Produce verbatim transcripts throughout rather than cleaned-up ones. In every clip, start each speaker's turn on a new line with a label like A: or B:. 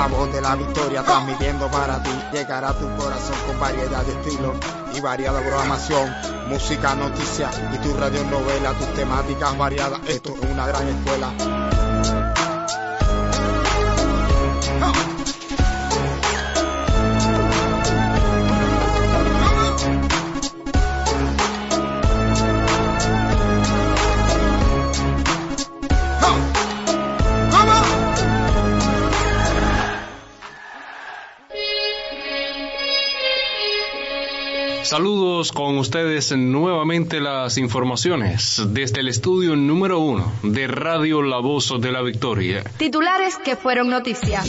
A: La voz de la victoria transmitiendo para ti. Llegará a tu corazón con variedad de estilos y variada programación. Música, noticias y tu radionovela, tus temáticas variadas. Esto es una gran escuela.
B: Saludos con ustedes nuevamente las informaciones desde el estudio número uno de Radio La Voz de la Victoria.
C: Titulares que fueron noticias.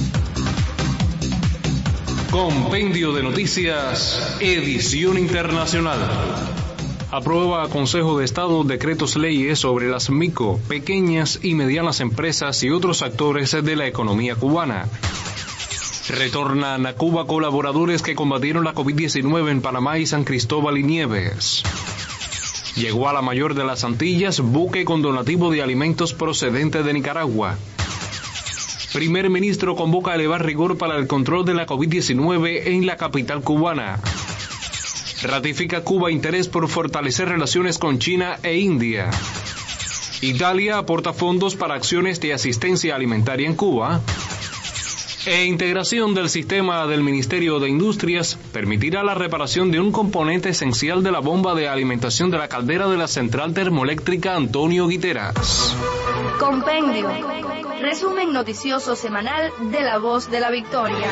B: Compendio de noticias, edición internacional. Aprueba Consejo de Estado decretos leyes sobre las micro, pequeñas y medianas empresas y otros actores de la economía cubana. Retornan a Cuba colaboradores que combatieron la COVID diecinueve en Panamá y San Cristóbal y Nieves. Llegó a la mayor de las Antillas buque con donativo de alimentos procedente de Nicaragua. Primer ministro convoca a elevar rigor para el control de la COVID diecinueve en la capital cubana. Ratifica Cuba interés por fortalecer relaciones con China e India. Italia aporta fondos para acciones de asistencia alimentaria en Cuba. E integración del sistema del Ministerio de Industrias permitirá la reparación de un componente esencial de la bomba de alimentación de la caldera de la central termoeléctrica Antonio Guiteras.
C: Compendio. Resumen noticioso semanal de La Voz de la Victoria.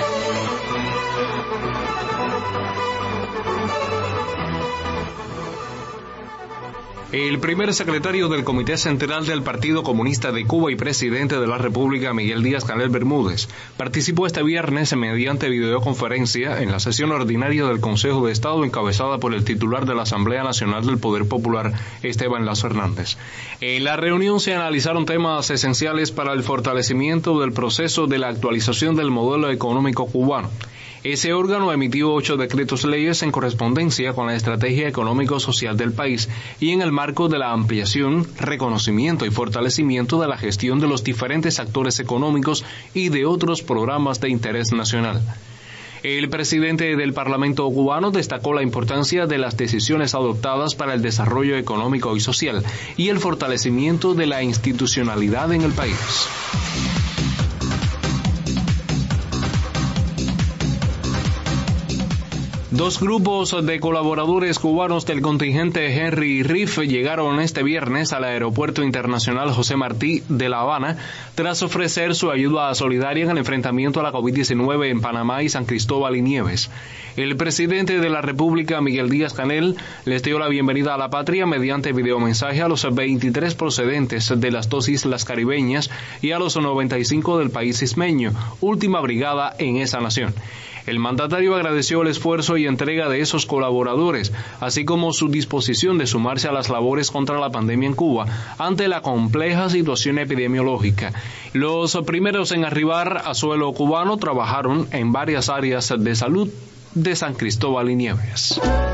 B: El primer secretario del Comité Central del Partido Comunista de Cuba y presidente de la República, Miguel Díaz-Canel Bermúdez, participó este viernes mediante videoconferencia en la sesión ordinaria del Consejo de Estado encabezada por el titular de la Asamblea Nacional del Poder Popular, Esteban Lazo Hernández. En la reunión se analizaron temas esenciales para el fortalecimiento del proceso de la actualización del modelo económico cubano. Ese órgano emitió ocho decretos leyes en correspondencia con la estrategia económico-social del país y en el marco de la ampliación, reconocimiento y fortalecimiento de la gestión de los diferentes actores económicos y de otros programas de interés nacional. El presidente del Parlamento cubano destacó la importancia de las decisiones adoptadas para el desarrollo económico y social y el fortalecimiento de la institucionalidad en el país. Dos grupos de colaboradores cubanos del contingente Henry Reef llegaron este viernes al Aeropuerto Internacional José Martí de La Habana tras ofrecer su ayuda solidaria en el enfrentamiento a la COVID diecinueve en Panamá y San Cristóbal y Nieves. El presidente de la República, Miguel Díaz-Canel, les dio la bienvenida a la patria mediante videomensaje a los veintitrés procedentes de las dos islas caribeñas y a los noventa y cinco del país ismeño, última brigada en esa nación. El mandatario agradeció el esfuerzo y entrega de esos colaboradores, así como su disposición de sumarse a las labores contra la pandemia en Cuba ante la compleja situación epidemiológica. Los primeros en arribar a suelo cubano trabajaron en varias áreas de salud de San Cristóbal y Nieves.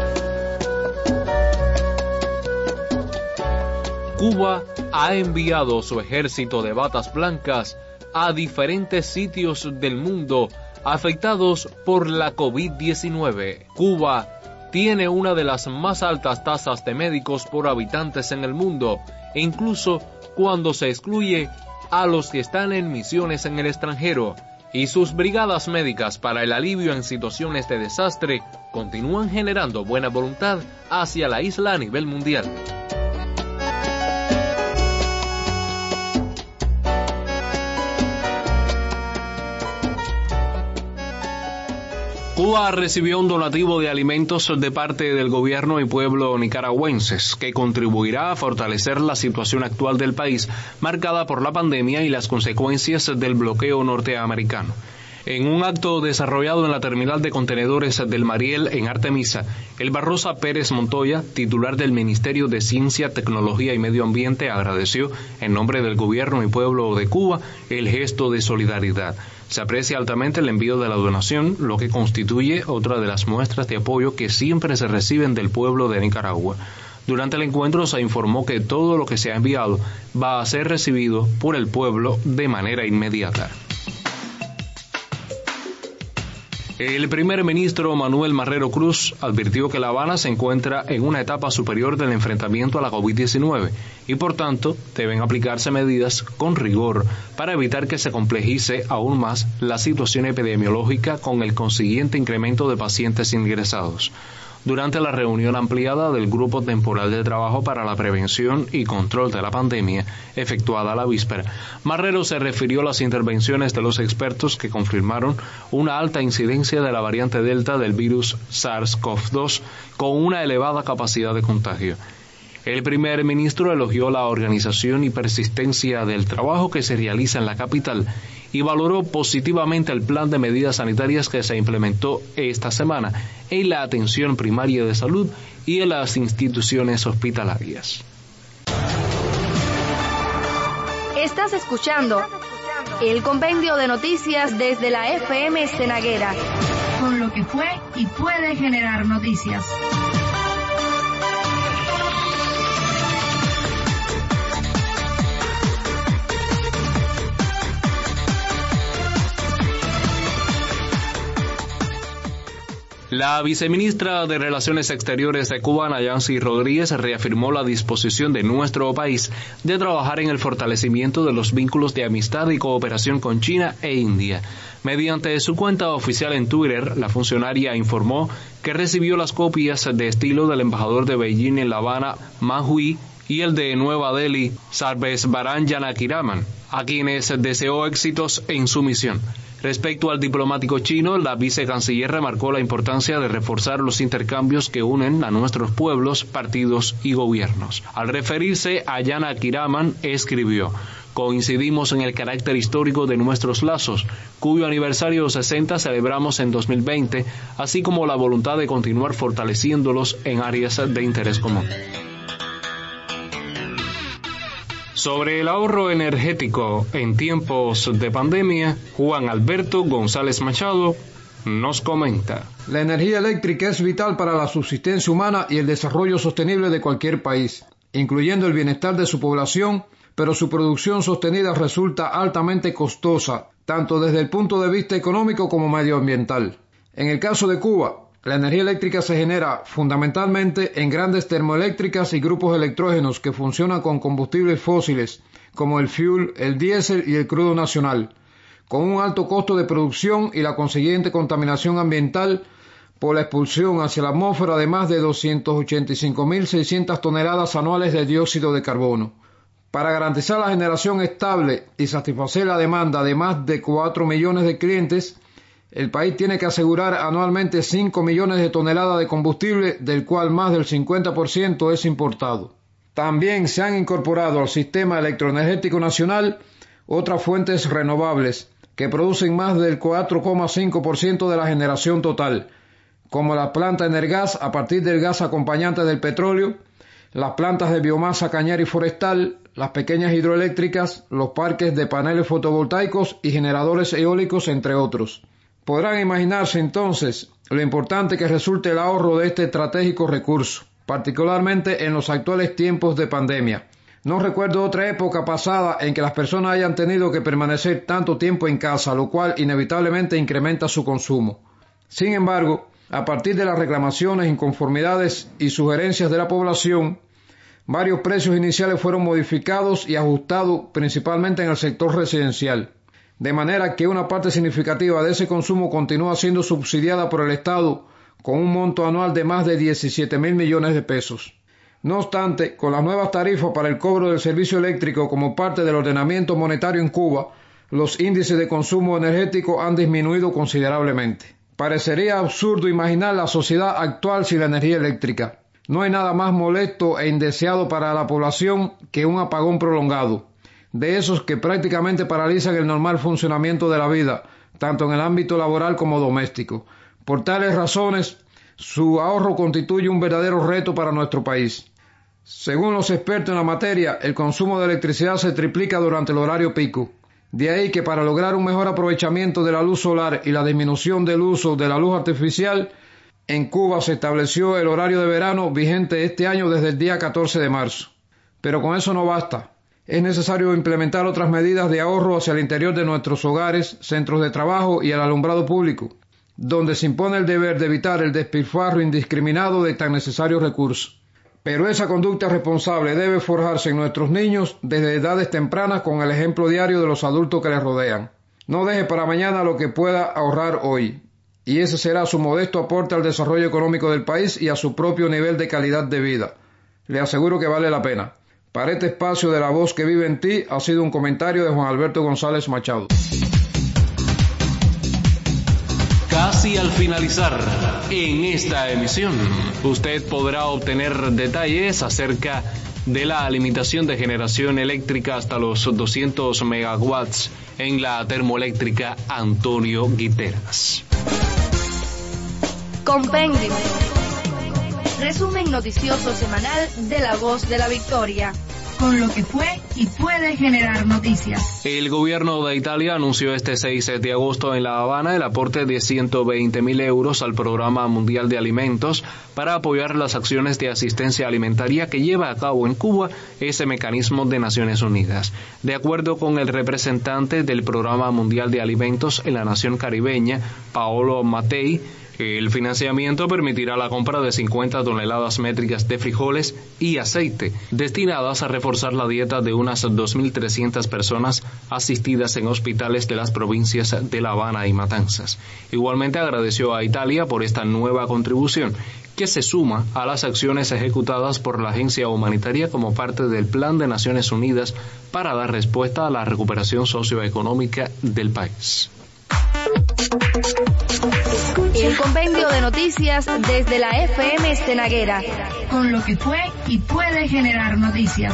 B: Cuba ha enviado su ejército de batas blancas a diferentes sitios del mundo afectados por la COVID diecinueve. Cuba tiene una de las más altas tasas de médicos por habitantes en el mundo, e incluso cuando se excluye a los que están en misiones en el extranjero, y sus brigadas médicas para el alivio en situaciones de desastre continúan generando buena voluntad hacia la isla a nivel mundial. Cuba recibió un donativo de alimentos de parte del gobierno y pueblo nicaragüenses que contribuirá a fortalecer la situación actual del país, marcada por la pandemia y las consecuencias del bloqueo norteamericano. En un acto desarrollado en la terminal de contenedores del Mariel en Artemisa, el Barrosa Pérez Montoya, titular del Ministerio de Ciencia, Tecnología y Medio Ambiente, agradeció en nombre del gobierno y pueblo de Cuba el gesto de solidaridad. Se aprecia altamente el envío de la donación, lo que constituye otra de las muestras de apoyo que siempre se reciben del pueblo de Nicaragua. Durante el encuentro se informó que todo lo que se ha enviado va a ser recibido por el pueblo de manera inmediata. El primer ministro Manuel Marrero Cruz advirtió que La Habana se encuentra en una etapa superior del enfrentamiento a la COVID diecinueve y por tanto deben aplicarse medidas con rigor para evitar que se complejice aún más la situación epidemiológica con el consiguiente incremento de pacientes ingresados. Durante la reunión ampliada del Grupo Temporal de Trabajo para la Prevención y Control de la Pandemia, efectuada a la víspera, Marrero se refirió a las intervenciones de los expertos que confirmaron una alta incidencia de la variante Delta del virus SARS-CoV dos con una elevada capacidad de contagio. El primer ministro elogió la organización y persistencia del trabajo que se realiza en la capital y valoró positivamente el plan de medidas sanitarias que se implementó esta semana en la atención primaria de salud y en las instituciones hospitalarias.
C: Estás escuchando el compendio de noticias desde la F M Cenaguera, con lo que fue y puede generar noticias.
B: La viceministra de Relaciones Exteriores de Cuba, Nayansi Rodríguez, reafirmó la disposición de nuestro país de trabajar en el fortalecimiento de los vínculos de amistad y cooperación con China e India. Mediante su cuenta oficial en Twitter, la funcionaria informó que recibió las copias de estilo del embajador de Beijing en La Habana, Man Hui, y el de Nueva Delhi, Sarvesvaran Janakiraman, a quienes deseó éxitos en su misión. Respecto al diplomático chino, la vicecanciller remarcó la importancia de reforzar los intercambios que unen a nuestros pueblos, partidos y gobiernos. Al referirse a Janakiraman, escribió: coincidimos en el carácter histórico de nuestros lazos, cuyo aniversario sesenta celebramos en dos mil veinte, así como la voluntad de continuar fortaleciéndolos en áreas de interés común. Sobre el ahorro energético en tiempos de pandemia, Juan Alberto González Machado nos comenta.
D: La energía eléctrica es vital para la subsistencia humana y el desarrollo sostenible de cualquier país, incluyendo el bienestar de su población, pero su producción sostenida resulta altamente costosa, tanto desde el punto de vista económico como medioambiental. En el caso de Cuba, la energía eléctrica se genera fundamentalmente en grandes termoeléctricas y grupos electrógenos que funcionan con combustibles fósiles, como el fuel, el diésel y el crudo nacional, con un alto costo de producción y la consiguiente contaminación ambiental por la expulsión hacia la atmósfera de más de doscientas ochenta y cinco mil seiscientas toneladas anuales de dióxido de carbono. Para garantizar la generación estable y satisfacer la demanda de más de cuatro millones de clientes, el país tiene que asegurar anualmente cinco millones de toneladas de combustible, del cual más del cincuenta por ciento es importado. También se han incorporado al sistema electroenergético nacional otras fuentes renovables que producen más del cuatro coma cinco por ciento de la generación total, como la planta Energas a partir del gas acompañante del petróleo, las plantas de biomasa cañar y forestal, las pequeñas hidroeléctricas, los parques de paneles fotovoltaicos y generadores eólicos, entre otros. Podrán imaginarse entonces lo importante que resulte el ahorro de este estratégico recurso, particularmente en los actuales tiempos de pandemia. No recuerdo otra época pasada en que las personas hayan tenido que permanecer tanto tiempo en casa, lo cual inevitablemente incrementa su consumo. Sin embargo, a partir de las reclamaciones, inconformidades y sugerencias de la población, varios precios iniciales fueron modificados y ajustados principalmente en el sector residencial, de manera que una parte significativa de ese consumo continúa siendo subsidiada por el Estado con un monto anual de más de diecisiete mil millones de pesos. No obstante, con las nuevas tarifas para el cobro del servicio eléctrico como parte del ordenamiento monetario en Cuba, los índices de consumo energético han disminuido considerablemente. Parecería absurdo imaginar la sociedad actual sin la energía eléctrica. No hay nada más molesto e indeseado para la población que un apagón prolongado, de esos que prácticamente paralizan el normal funcionamiento de la vida, tanto en el ámbito laboral como doméstico. Por tales razones, su ahorro constituye un verdadero reto para nuestro país. Según los expertos en la materia, el consumo de electricidad se triplica durante el horario pico. De ahí que para lograr un mejor aprovechamiento de la luz solar y la disminución del uso de la luz artificial, en Cuba se estableció el horario de verano vigente este año desde el día catorce de marzo. Pero con eso no basta. Es necesario implementar otras medidas de ahorro hacia el interior de nuestros hogares, centros de trabajo y el alumbrado público. donde se impone el deber de evitar el despilfarro indiscriminado de tan necesarios recursos. Pero esa conducta responsable debe forjarse en nuestros niños desde edades tempranas con el ejemplo diario de los adultos que les rodean. No deje para mañana lo que pueda ahorrar hoy, y ese será su modesto aporte al desarrollo económico del país y a su propio nivel de calidad de vida. Le aseguro que vale la pena. Para este espacio de La Voz que vive en ti ha sido un comentario de Juan Alberto González Machado.
B: Casi al finalizar en esta emisión, usted podrá obtener detalles acerca de la limitación de generación eléctrica hasta los doscientos megawatts en la termoeléctrica Antonio Guiteras.
C: Compendio. Resumen noticioso semanal de La Voz de la Victoria, con lo que fue y puede generar noticias.
B: El gobierno de Italia anunció este seis de agosto en La Habana el aporte de ciento veinte mil euros al Programa Mundial de Alimentos para apoyar las acciones de asistencia alimentaria que lleva a cabo en Cuba ese mecanismo de Naciones Unidas. De acuerdo con el representante del Programa Mundial de Alimentos en la nación caribeña, Paolo Mattei, el financiamiento permitirá la compra de cincuenta toneladas métricas de frijoles y aceite, destinadas a reforzar la dieta de unas dos mil trescientas personas asistidas en hospitales de las provincias de La Habana y Matanzas. Igualmente agradeció a Italia por esta nueva contribución, que se suma a las acciones ejecutadas por la agencia humanitaria como parte del Plan de Naciones Unidas para dar respuesta a la recuperación socioeconómica del país.
C: El compendio de noticias desde la F M Cenaguera, con lo que fue y puede generar noticias.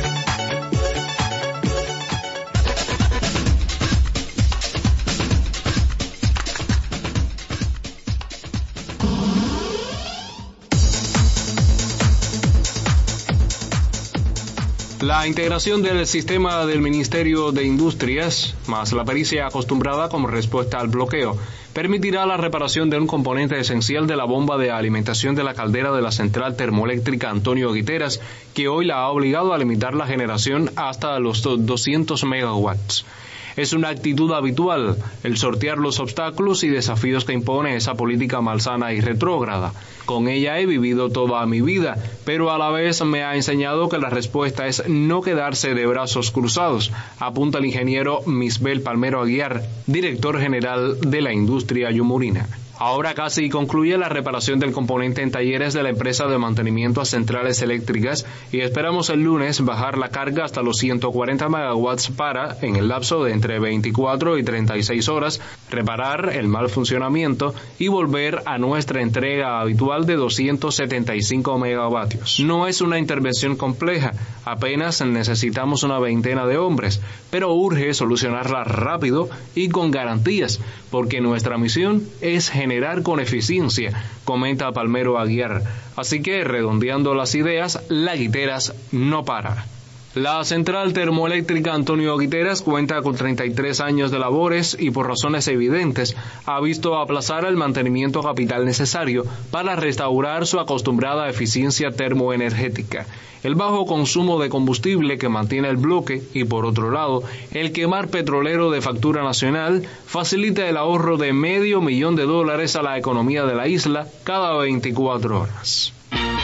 B: La integración del sistema del Ministerio de Industrias, más la pericia acostumbrada como respuesta al bloqueo, permitirá la reparación de un componente esencial de la bomba de alimentación de la caldera de la central termoeléctrica Antonio Guiteras, que hoy la ha obligado a limitar la generación hasta los doscientos megawatts. Es una actitud habitual el sortear los obstáculos y desafíos que impone esa política malsana y retrógrada. Con ella he vivido toda mi vida, pero a la vez me ha enseñado que la respuesta es no quedarse de brazos cruzados, apunta el ingeniero Misbel Palmero Aguiar, director general de la industria yumurina. Ahora casi concluye la reparación del componente en talleres de la empresa de mantenimiento a centrales eléctricas y esperamos el lunes bajar la carga hasta los ciento cuarenta megawatts para, en el lapso de entre veinticuatro y treinta y seis horas, reparar el mal funcionamiento y volver a nuestra entrega habitual de doscientos setenta y cinco megavatios. No es una intervención compleja, apenas necesitamos una veintena de hombres, pero urge solucionarla rápido y con garantías, porque nuestra misión es generar generar con eficiencia, comenta Palmero Aguiar. Así que, redondeando las ideas, la Guiteras no para. La central termoeléctrica Antonio Guiteras cuenta con treinta y tres años de labores y por razones evidentes ha visto aplazar el mantenimiento capital necesario para restaurar su acostumbrada eficiencia termoenergética. El bajo consumo de combustible que mantiene el bloque y, por otro lado, el quemar petrolero de factura nacional facilita el ahorro de medio millón de dólares a la economía de la isla cada veinticuatro horas.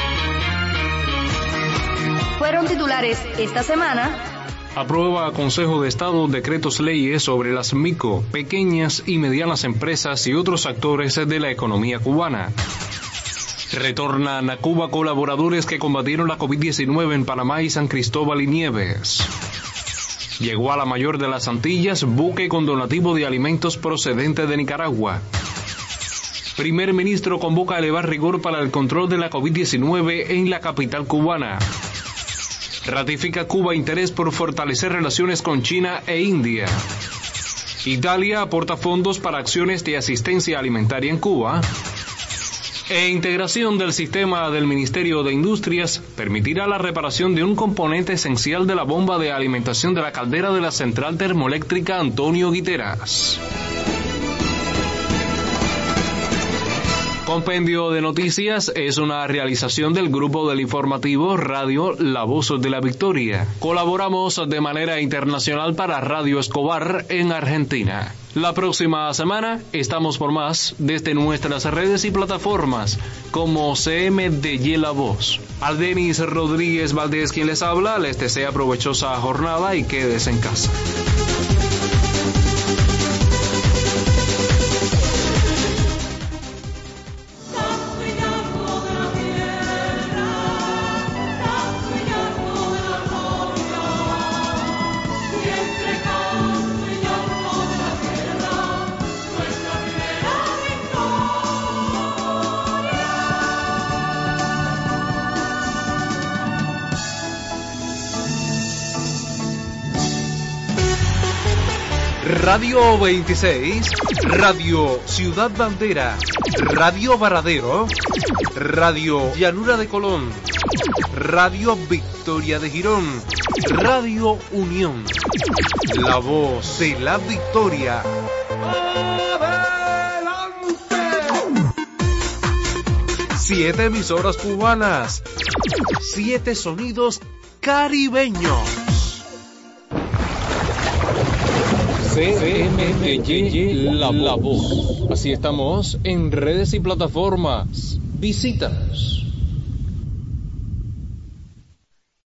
C: Fueron titulares esta semana.
B: Aprueba Consejo de Estado decretos leyes sobre las micro, pequeñas y medianas empresas y otros actores de la economía cubana. Retornan a Cuba colaboradores que combatieron la COVID diecinueve en Panamá y San Cristóbal y Nieves. Llegó a la mayor de las Antillas buque con donativo de alimentos procedente de Nicaragua. Primer ministro convoca a elevar rigor para el control de la COVID diecinueve en la capital cubana. Ratifica Cuba interés por fortalecer relaciones con China e India. Italia aporta fondos para acciones de asistencia alimentaria en Cuba. E integración del sistema del Ministerio de Industrias permitirá la reparación de un componente esencial de la bomba de alimentación de la caldera de la central termoeléctrica Antonio Guiteras. Compendio de Noticias es una realización del grupo del informativo Radio La Voz de la Victoria. Colaboramos de manera internacional para Radio Escobar en Argentina. La próxima semana estamos por más desde nuestras redes y plataformas como C M D Y La Voz. Al Denis Rodríguez Valdés quien les habla, les desea provechosa jornada y quédese en casa.
E: Radio veintiséis, Radio Ciudad Bandera, Radio Varadero, Radio Llanura de Colón, Radio Victoria de Girón, Radio Unión, La Voz de la Victoria. ¡Adelante! Siete emisoras cubanas, siete sonidos caribeños.
B: C M D Y La, La Voz. Así estamos en redes y plataformas. Visítanos.